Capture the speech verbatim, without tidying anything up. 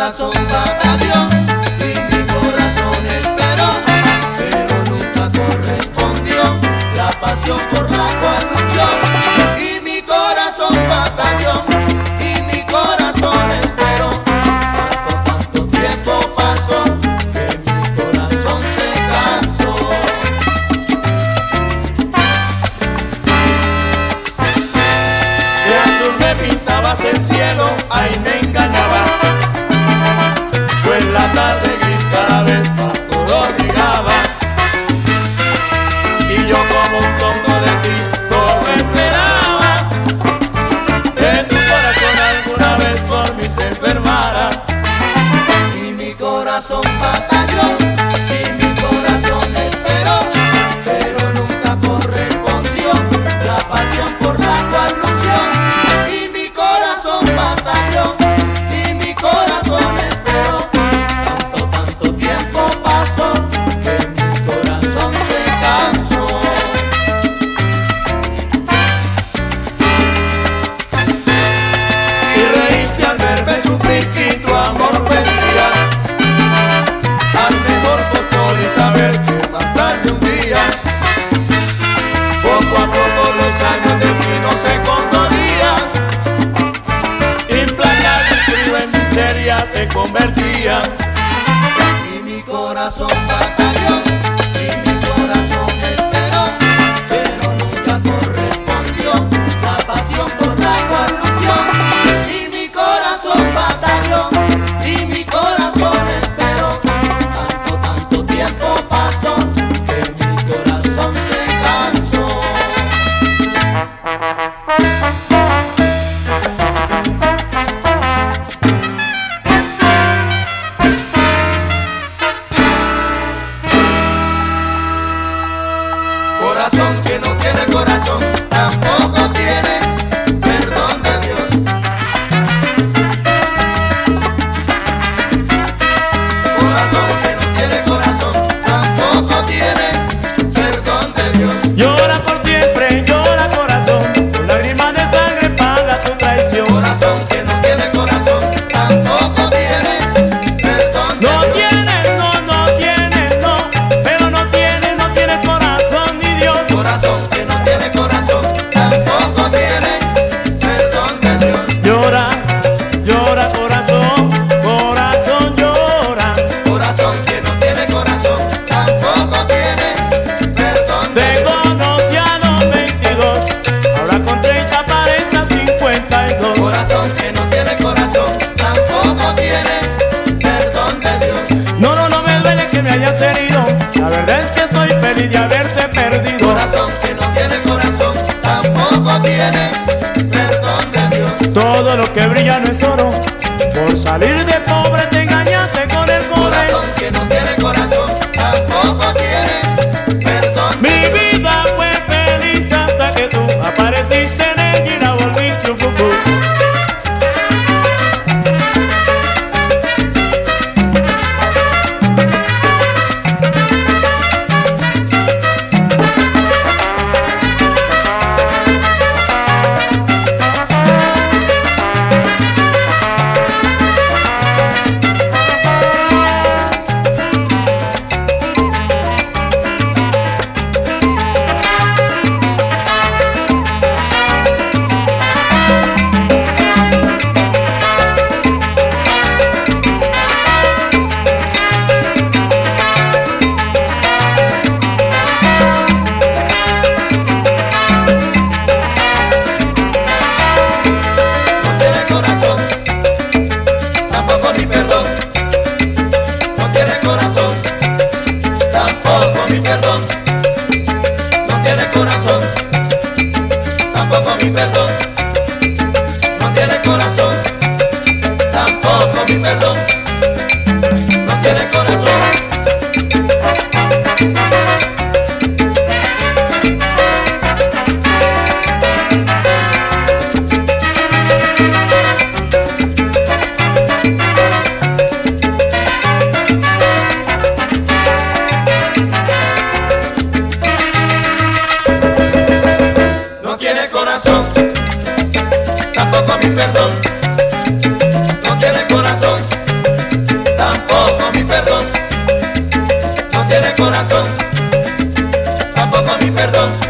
corazón batalló y mi corazón esperó, pero nunca correspondió la pasión por la cual luchó. Y mi corazón batalló y mi corazón esperó. Tanto, tanto tiempo pasó que mi corazón se cansó. De azul me pintabas el cielo, ahí me engañabas, pues la tarde gris cada vez más todo llegaba. Y yo como un tonto de ti todo esperaba, que tu corazón alguna vez por mí se enfermara. Y mi corazón batalló y mi corazón esperó, pero nunca correspondió la pasión por la cual luchó. Y mi corazón batalló y mi corazón esperó. Tanto, tanto tiempo pasó que mi corazón se cansó. Y reíste al verme sufrir y tu amor vendías al mejor postor y saber que más tarde un día, poco a poco los años de ti no se condonían. Implacable y frío en miseria te convertía. Y mi corazón batalló y mi corazón esperó, pero nunca correspondió la pasión por la cual luchó. Y mi corazón batalló y mi corazón esperó. Tanto, tanto tiempo pasó que mi corazón se cansó. Corazón que no tiene corazón tampoco tiene perdón de Dios. Corazón que no tiene corazón tampoco tiene perdón de Dios. Llora por siempre, llora corazón, con lágrimas de sangre paga tu traición. Corazón que no tiene corazón tampoco tiene perdón de No Dios. tienes, no, no tienes, no, pero no tienes, no tienes corazón ni Dios. Corazón que no tiene corazón tampoco tiene perdón de Dios. Llora, llora corazón, corazón llora. Corazón que no tiene corazón tampoco tiene perdón de Te Dios. conocí a los veintidós, ahora con treinta aparenta cincuenta y dos. Corazón que no tiene corazón tampoco tiene perdón de Dios. No, no, no me duele que me hayas herido, la verdad es que estoy feliz de haberte perdido. Corazón que no tiene corazón tampoco tiene perdón de Dios. Todo lo que brilla no es oro, por salir de pobre te engañaste con el corazón. Corazón que no tiene corazón tampoco tiene perdón de Mi Dios. vida fue feliz hasta que tú apareciste en ella y la volviste un fufu. No tiene corazón, tampoco mi perdón. No tienes corazón, tampoco mi perdón. No tienes corazón, tampoco mi perdón. No tienes corazón, tampoco mi perdón. No tienes corazón. mi perdón. No tienes corazón, perdón.